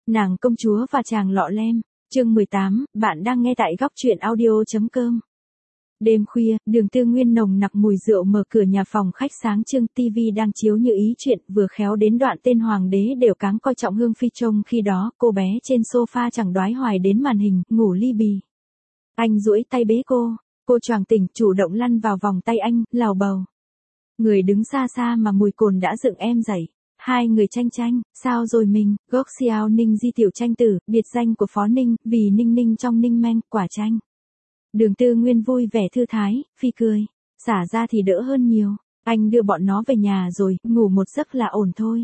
Nàng công chúa và chàng lọ lem, chương 18, bạn đang nghe tại góc truyện audio.com. Đêm khuya, Đường Tư Nguyên nồng nặc mùi rượu mở cửa nhà phòng khách sáng trưng, tivi đang chiếu như ý chuyện, vừa khéo đến đoạn tên hoàng đế đều cáng coi trọng Hương Phi trông khi đó, cô bé trên sofa chẳng đoái hoài đến màn hình, ngủ li bì. Anh duỗi tay bế cô choàng tỉnh, chủ động lăn vào vòng tay anh, lào bầu. Người đứng xa xa mà mùi cồn đã dựng em dậy. Hai người tranh, sao rồi mình, gốc xiao Ninh Di tiểu tranh tử, biệt danh của Phó Ninh, vì Ninh Ninh trong Ninh Men, quả chanh. Đường Tư Nguyên vui vẻ thư thái, phi cười, xả ra thì đỡ hơn nhiều, anh đưa bọn nó về nhà rồi, ngủ một giấc là ổn thôi.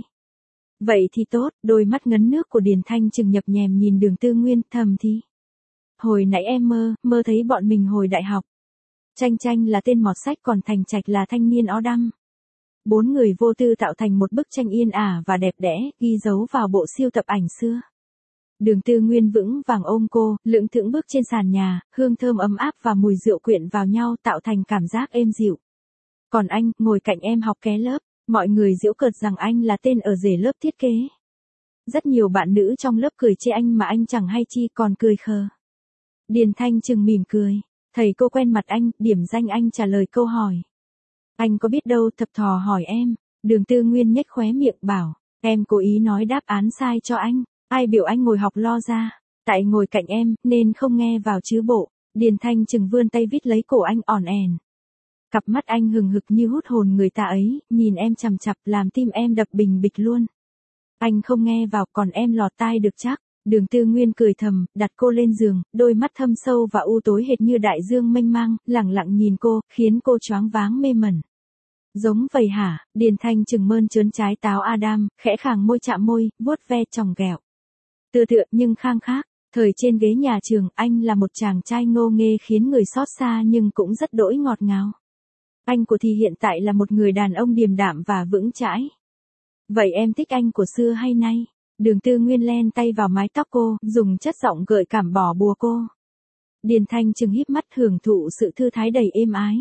Vậy thì tốt, đôi mắt ngấn nước của Điền Thanh Trừng nhập nhèm nhìn Đường Tư Nguyên, thầm thì. Hồi nãy em mơ thấy bọn mình hồi đại học. Tranh là tên mọt sách còn Thành Trạch là thanh niên ó đăm. Bốn người vô tư tạo thành một bức tranh yên ả và đẹp đẽ, ghi dấu vào bộ siêu tập ảnh xưa. Đường Tư Nguyên vững vàng ôm cô, lững thững bước trên sàn nhà, hương thơm ấm áp và mùi rượu quyện vào nhau tạo thành cảm giác êm dịu. Còn anh, ngồi cạnh em học ké lớp, mọi người giễu cợt rằng anh là tên ở rể lớp thiết kế. Rất nhiều bạn nữ trong lớp cười chê anh mà anh chẳng hay chi còn cười khờ. Điền Thanh Trừng mỉm cười, thầy cô quen mặt anh, điểm danh anh trả lời câu hỏi. Anh có biết đâu, thập thò hỏi em. Đường Tư Nguyên nhếch khóe miệng bảo, em cố ý nói đáp án sai cho anh. Ai biểu anh ngồi học lo ra, tại ngồi cạnh em, nên không nghe vào chứ bộ. Điền Thanh Trừng vươn tay vít lấy cổ anh ỏn ẻn. Cặp mắt anh hừng hực như hút hồn người ta ấy, nhìn em chằm chặp làm tim em đập bình bịch luôn. Anh không nghe vào còn em lọt tai được chắc. Đường Tư Nguyên cười thầm, đặt cô lên giường, đôi mắt thâm sâu và u tối hệt như đại dương mênh mang, lẳng lặng nhìn cô, khiến cô choáng váng mê mẩn. Giống vậy hả? Điền Thanh Trừng mơn trớn trái táo Adam, khẽ khàng môi chạm môi, vuốt ve tròng ghẹo. Tựa nhưng khang khác, thời trên ghế nhà trường, anh là một chàng trai ngô nghê khiến người xót xa nhưng cũng rất đỗi ngọt ngào. Anh của thì hiện tại là một người đàn ông điềm đạm và vững chãi. Vậy em thích anh của xưa hay nay? Đường Tư Nguyên len tay vào mái tóc cô, dùng chất giọng gợi cảm bỏ bùa cô. Điền Thanh Trừng híp mắt hưởng thụ sự thư thái đầy êm ái.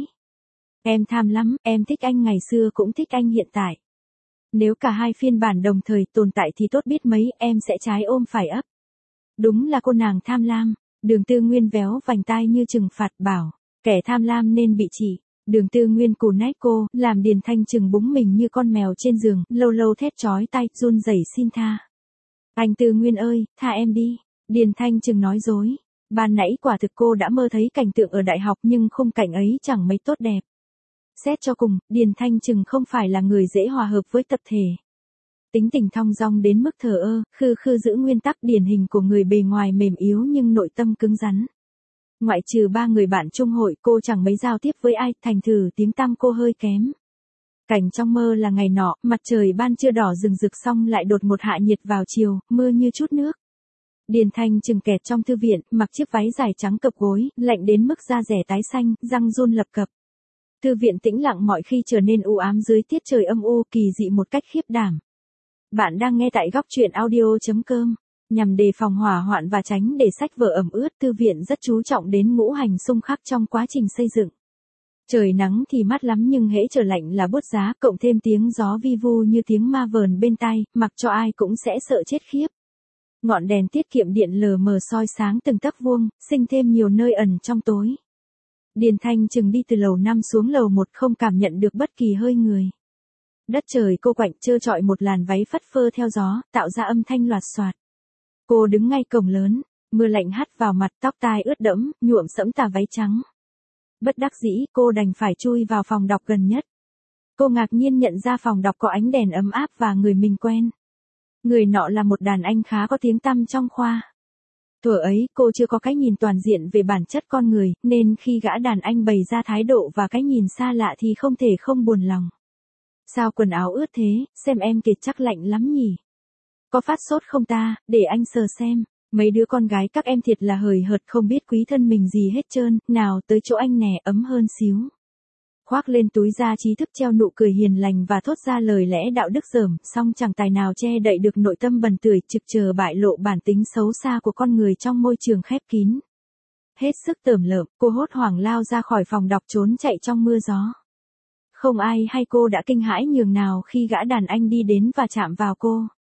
Em tham lắm, em thích anh ngày xưa cũng thích anh hiện tại. Nếu cả hai phiên bản đồng thời tồn tại thì tốt biết mấy, em sẽ trái ôm phải ấp. Đúng là cô nàng tham lam. Đường Tư Nguyên véo vành tai như trừng phạt bảo, kẻ tham lam nên bị trị. Đường Tư Nguyên cù nét cô, làm Điền Thanh Trừng búng mình như con mèo trên giường, lâu lâu thét chói tai, run rẩy xin tha. Anh Tư Nguyên ơi, tha em đi. Điền Thanh Trừng nói dối. Ban nãy quả thực cô đã mơ thấy cảnh tượng ở đại học nhưng khung cảnh ấy chẳng mấy tốt đẹp. Xét cho cùng, Điền Thanh Trừng không phải là người dễ hòa hợp với tập thể. Tính tình thong dong đến mức thờ ơ, khư giữ nguyên tắc điển hình của người bề ngoài mềm yếu nhưng nội tâm cứng rắn. Ngoại trừ ba người bạn chung hội, cô chẳng mấy giao tiếp với ai, thành thử tiếng tăm cô hơi kém. Cảnh trong mơ là ngày nọ, mặt trời ban trưa đỏ rừng rực xong lại đột một hạ nhiệt vào chiều, mưa như chút nước. Điền Thanh Trừng kẹt trong thư viện, mặc chiếc váy dài trắng cập gối, lạnh đến mức da rẻ tái xanh, răng run lập cập. Thư viện tĩnh lặng mọi khi trở nên u ám dưới tiết trời âm u kỳ dị một cách khiếp đảm. Bạn đang nghe tại góc truyện audio.com. Nhằm đề phòng hỏa hoạn và tránh để sách vở ẩm ướt, thư viện rất chú trọng đến ngũ hành xung khắc trong quá trình xây dựng. Trời nắng thì mát lắm nhưng hễ trời lạnh là buốt giá, cộng thêm tiếng gió vi vu như tiếng ma vờn bên tai, mặc cho ai cũng sẽ sợ chết khiếp. Ngọn đèn tiết kiệm điện lờ mờ soi sáng từng tấc vuông, sinh thêm nhiều nơi ẩn trong tối. Điền Thanh Trừng đi từ lầu 5 xuống lầu 1 không cảm nhận được bất kỳ hơi người. Đất trời cô quạnh trơ trọi một làn váy phất phơ theo gió, tạo ra âm thanh loạt xoạt. Cô đứng ngay cổng lớn, mưa lạnh hắt vào mặt, tóc tai ướt đẫm, nhuộm sẫm tà váy trắng. Bất đắc dĩ, cô đành phải chui vào phòng đọc gần nhất. Cô ngạc nhiên nhận ra phòng đọc có ánh đèn ấm áp và người mình quen. Người nọ là một đàn anh khá có tiếng tăm trong khoa. Thuở ấy, cô chưa có cái nhìn toàn diện về bản chất con người, nên khi gã đàn anh bày ra thái độ và cái nhìn xa lạ thì không thể không buồn lòng. Sao quần áo ướt thế, xem em kìa chắc lạnh lắm nhỉ? Có phát sốt không ta, để anh sờ xem. Mấy đứa con gái các em thiệt là hời hợt không biết quý thân mình gì hết trơn, nào tới chỗ anh nè ấm hơn xíu. Khoác lên túi da trí thức treo nụ cười hiền lành và thốt ra lời lẽ đạo đức dởm, song chẳng tài nào che đậy được nội tâm bần tưởi trực chờ bại lộ bản tính xấu xa của con người trong môi trường khép kín. Hết sức tởm lợm, cô hốt hoảng lao ra khỏi phòng đọc trốn chạy trong mưa gió. Không ai hay cô đã kinh hãi nhường nào khi gã đàn anh đi đến và chạm vào cô.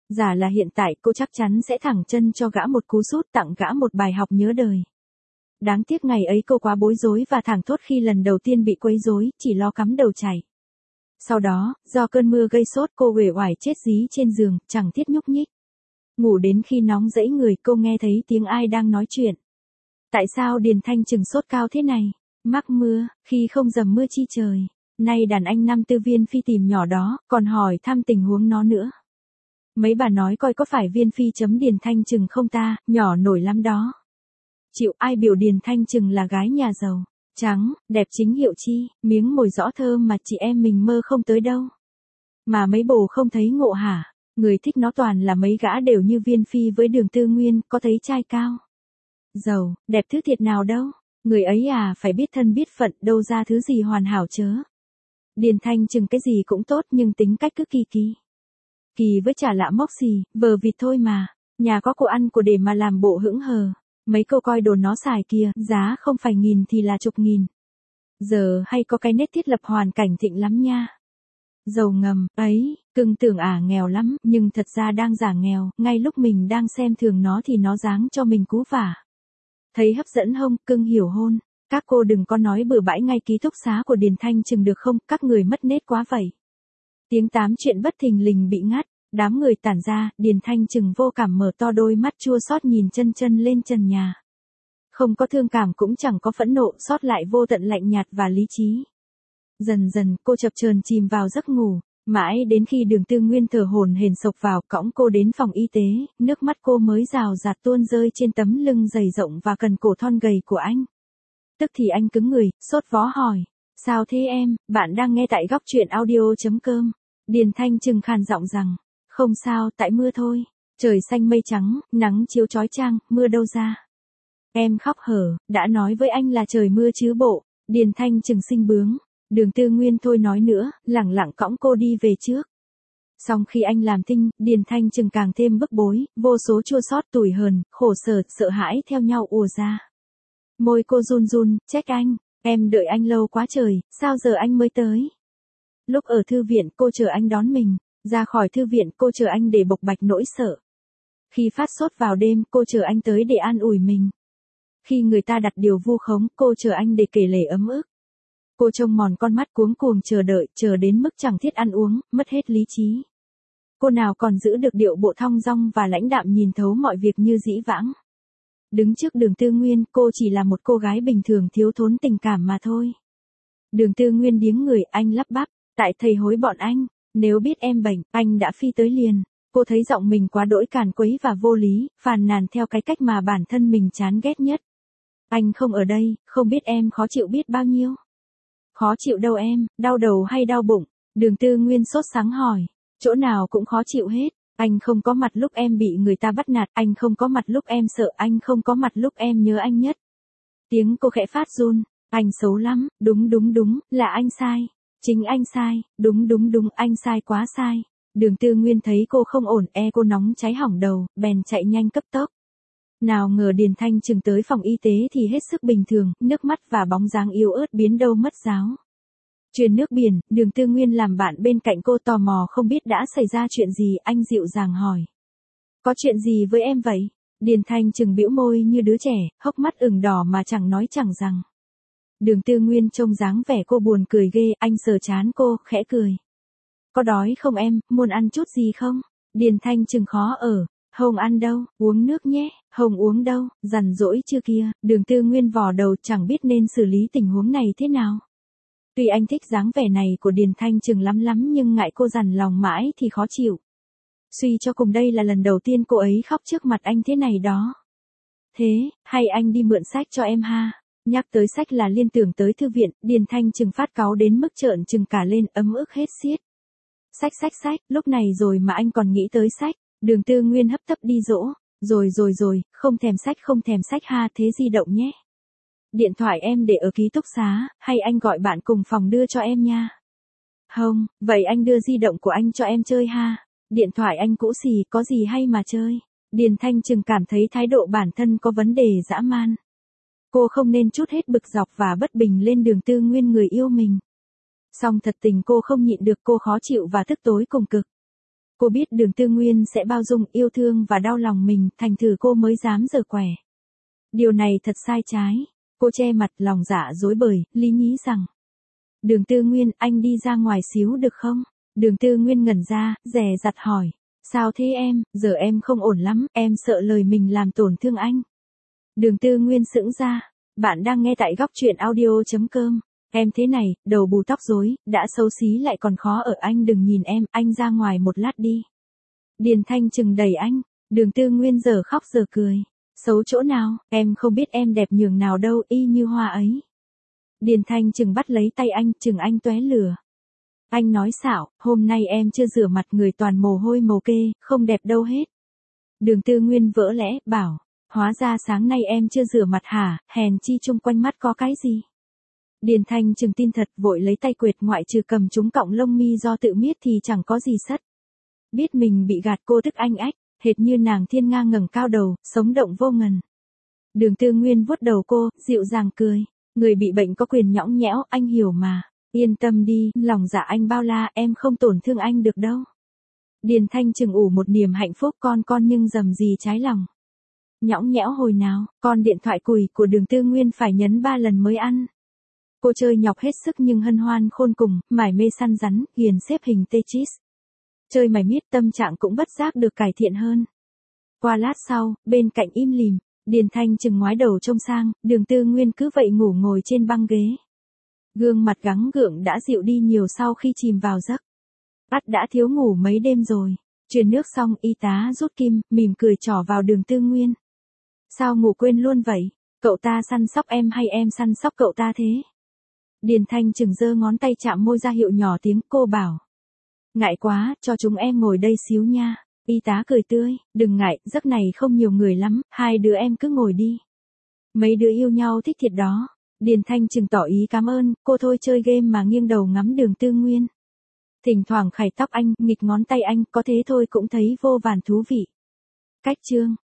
Giả là hiện tại cô chắc chắn sẽ thẳng chân cho gã một cú sút, tặng gã một bài học nhớ đời. Đáng tiếc ngày ấy cô quá bối rối và thảng thốt khi lần đầu tiên bị quấy rối, chỉ lo cắm đầu chạy. Sau đó, do cơn mưa gây sốt cô uể oải chết dí trên giường, chẳng thiết nhúc nhích. Ngủ đến khi nóng rẫy người cô nghe thấy tiếng ai đang nói chuyện. Tại sao Điền Thanh Trừng sốt cao thế này? Mắc mưa, khi không dầm mưa chi trời. Nay đàn anh năm tư Viên Phi tìm nhỏ đó, còn hỏi thăm tình huống nó nữa. Mấy bà nói coi có phải Viên Phi chấm Điền Thanh Trừng không ta, nhỏ nổi lắm đó. Chịu ai biểu Điền Thanh Trừng là gái nhà giàu, trắng, đẹp chính hiệu chi, miếng mồi rõ thơm mà chị em mình mơ không tới đâu. Mà mấy bồ không thấy ngộ hả, người thích nó toàn là mấy gã đều như Viên Phi với Đường Tư Nguyên, có thấy trai cao, giàu, đẹp thứ thiệt nào đâu, người ấy à phải biết thân biết phận đâu ra thứ gì hoàn hảo chớ. Điền Thanh Trừng cái gì cũng tốt nhưng tính cách cứ kỳ kỳ. Kỳ với chả lạ móc xì, vờ vịt thôi mà, nhà có của ăn của để mà làm bộ hững hờ. Mấy cô coi đồ nó xài kìa, giá không phải nghìn thì là chục nghìn. Giờ hay có cái nét thiết lập hoàn cảnh thịnh lắm nha. Giàu ngầm, ấy, cưng tưởng nghèo lắm, nhưng thật ra đang giả nghèo, ngay lúc mình đang xem thường nó thì nó giáng cho mình cú vả. Thấy hấp dẫn hông, cưng hiểu hôn. Các cô đừng có nói bừa bãi ngay ký túc xá của Điền Thanh Trừng được không, các người mất nết quá vậy. Tiếng tám chuyện bất thình lình bị ngắt. Đám người tản ra, Điền Thanh Trừng vô cảm mở to đôi mắt chua xót nhìn chân chân lên trần nhà. Không có thương cảm cũng chẳng có phẫn nộ, sót lại vô tận lạnh nhạt và lý trí. Dần dần cô chập chờn chìm vào giấc ngủ, mãi đến khi Đường Tư Nguyên thở hổn hển xộc vào cõng cô đến phòng y tế, nước mắt cô mới rào rạt tuôn rơi trên tấm lưng dày rộng và cần cổ thon gầy của anh. Tức thì anh cứng người, sốt vó hỏi, sao thế em, bạn đang nghe tại góc truyện audio.com. Điền Thanh Trừng khàn giọng rằng, không sao, tại mưa thôi. Trời xanh mây trắng, nắng chiếu chói chang, mưa đâu ra. Em khóc hở, đã nói với anh là trời mưa chứ bộ. Điền Thanh Trừng sinh bướng. Đường Tư Nguyên thôi nói nữa, lẳng lặng cõng cô đi về trước. Xong khi anh làm thinh, Điền Thanh Trừng càng thêm bức bối, vô số chua xót tủi hờn, khổ sở, sợ hãi theo nhau ùa ra. Môi cô run run, trách anh, em đợi anh lâu quá trời, sao giờ anh mới tới? Lúc ở thư viện cô chờ anh đón mình. Ra khỏi thư viện cô chờ anh để bộc bạch nỗi sợ. Khi phát sốt vào đêm cô chờ anh tới để an ủi mình. Khi người ta đặt điều vu khống cô chờ anh để kể lể ấm ức. Cô trông mòn con mắt cuống cuồng chờ đợi, chờ đến mức chẳng thiết ăn uống, mất hết lý trí. Cô nào còn giữ được điệu bộ thong dong và lãnh đạm nhìn thấu mọi việc như dĩ vãng. Đứng trước Đường Tư Nguyên cô chỉ là một cô gái bình thường thiếu thốn tình cảm mà thôi. Đường Tư Nguyên điếng người, anh lắp bắp, tại thầy hối bọn anh. Nếu biết em bệnh, anh đã phi tới liền. Cô thấy giọng mình quá đỗi càn quấy và vô lý, phàn nàn theo cái cách mà bản thân mình chán ghét nhất. Anh không ở đây, không biết em khó chịu biết bao nhiêu. Khó chịu đâu em, đau đầu hay đau bụng? Đường Tư Nguyên sốt sắng hỏi. Chỗ nào cũng khó chịu hết. Anh không có mặt lúc em bị người ta bắt nạt, anh không có mặt lúc em sợ, anh không có mặt lúc em nhớ anh nhất. Tiếng cô khẽ phát run. Anh xấu lắm, đúng, là anh sai. Chính anh sai, đúng, anh sai quá sai. Đường Tư Nguyên thấy cô không ổn, cô nóng cháy hỏng đầu, bèn chạy nhanh cấp tốc. Nào ngờ Điền Thanh Trừng tới phòng y tế thì hết sức bình thường, nước mắt và bóng dáng yếu ớt biến đâu mất giáo. Truyền nước biển, Đường Tư Nguyên làm bạn bên cạnh cô tò mò không biết đã xảy ra chuyện gì, anh dịu dàng hỏi. Có chuyện gì với em vậy? Điền Thanh Trừng bĩu môi như đứa trẻ, hốc mắt ửng đỏ mà chẳng nói chẳng rằng. Đường Tư Nguyên trông dáng vẻ cô buồn cười ghê, anh sờ trán cô, khẽ cười. Có đói không em, muốn ăn chút gì không? Điền Thanh Trừng khó ở. Hồng ăn đâu, uống nước nhé. Hồng uống đâu, dằn dỗi chưa kia. Đường Tư Nguyên vò đầu chẳng biết nên xử lý tình huống này thế nào. Tuy anh thích dáng vẻ này của Điền Thanh Trừng lắm nhưng ngại cô dằn lòng mãi thì khó chịu. Suy cho cùng đây là lần đầu tiên cô ấy khóc trước mặt anh thế này đó. Thế, hay anh đi mượn sách cho em ha? Nhắc tới sách là liên tưởng tới thư viện, Điền Thanh Trừng phát cáu đến mức trợn trừng cả lên, ấm ức hết xiết. Sách, lúc này rồi mà anh còn nghĩ tới sách. Đường Tư Nguyên hấp tấp đi dỗ. Rồi, không thèm sách ha, thế di động nhé. Điện thoại em để ở ký túc xá, hay anh gọi bạn cùng phòng đưa cho em nha. Không, vậy anh đưa di động của anh cho em chơi ha. Điện thoại anh cũ xì, có gì hay mà chơi. Điền Thanh Trừng cảm thấy thái độ bản thân có vấn đề dã man. Cô không nên trút hết bực dọc và bất bình lên Đường Tư Nguyên người yêu mình. Song thật tình cô không nhịn được, cô khó chịu và tức tối cùng cực. Cô biết Đường Tư Nguyên sẽ bao dung, yêu thương và đau lòng mình, thành thử cô mới dám giở quẻ. Điều này thật sai trái. Cô che mặt, lòng dạ dối bời, lý nhí rằng. Đường Tư Nguyên, anh đi ra ngoài xíu được không? Đường Tư Nguyên ngẩn ra, dè dặt hỏi. Sao thế em, giờ em không ổn lắm, em sợ lời mình làm tổn thương anh. Đường Tư Nguyên sững ra. Bạn đang nghe tại góc truyện audio.com. Em thế này, đầu bù tóc rối, đã xấu xí lại còn khó ở, anh đừng nhìn em, anh ra ngoài một lát đi. Điền Thanh Trừng đẩy anh. Đường Tư Nguyên giờ khóc giờ cười. Xấu chỗ nào, em không biết em đẹp nhường nào đâu, y như hoa ấy. Điền Thanh Trừng bắt lấy tay anh, chừng anh tóe lửa. Anh nói xạo, hôm nay em chưa rửa mặt, người toàn mồ hôi mồ kê, không đẹp đâu hết. Đường Tư Nguyên vỡ lẽ, bảo. Hóa ra sáng nay em chưa rửa mặt hả, hèn chi chung quanh mắt có cái gì. Điền Thanh Trừng tin thật, vội lấy tay quệt, ngoại trừ cầm chúng cọng lông mi do tự miết thì chẳng có gì sất. Biết mình bị gạt, cô tức anh ách, hệt như nàng thiên nga ngẩng cao đầu, sống động vô ngần. Đường Tư Nguyên vuốt đầu cô, dịu dàng cười. Người bị bệnh có quyền nhõng nhẽo, anh hiểu mà. Yên tâm đi, lòng dạ anh bao la, em không tổn thương anh được đâu. Điền Thanh Trừng ủ một niềm hạnh phúc, con nhưng dầm gì trái lòng. Nhõng nhẽo hồi nào, con điện thoại cùi của Đường Tư Nguyên phải nhấn 3 lần mới ăn. Cô chơi nhọc hết sức nhưng hân hoan khôn cùng, mải mê săn rắn, ghiền xếp hình Tetris. Chơi mải miết, tâm trạng cũng bất giác được cải thiện hơn. Qua lát sau, bên cạnh im lìm, Điền Thanh Trừng ngoái đầu trông sang, Đường Tư Nguyên cứ vậy ngủ ngồi trên băng ghế. Gương mặt gắng gượng đã dịu đi nhiều sau khi chìm vào giấc. Ắt đã thiếu ngủ mấy đêm rồi. Truyền nước xong, y tá rút kim, mỉm cười trỏ vào Đường Tư Nguyên. Sao ngủ quên luôn vậy? Cậu ta săn sóc em hay em săn sóc cậu ta thế? Điền Thanh Trừng giơ ngón tay chạm môi ra hiệu nhỏ tiếng, cô bảo. Ngại quá, cho chúng em ngồi đây xíu nha. Y tá cười tươi, đừng ngại, giấc này không nhiều người lắm, hai đứa em cứ ngồi đi. Mấy đứa yêu nhau thích thiệt đó. Điền Thanh Trừng tỏ ý cảm ơn, cô thôi chơi game mà nghiêng đầu ngắm Đường Tư Nguyên. Thỉnh thoảng khải tóc anh, nghịch ngón tay anh, có thế thôi cũng thấy vô vàn thú vị. Cách chương.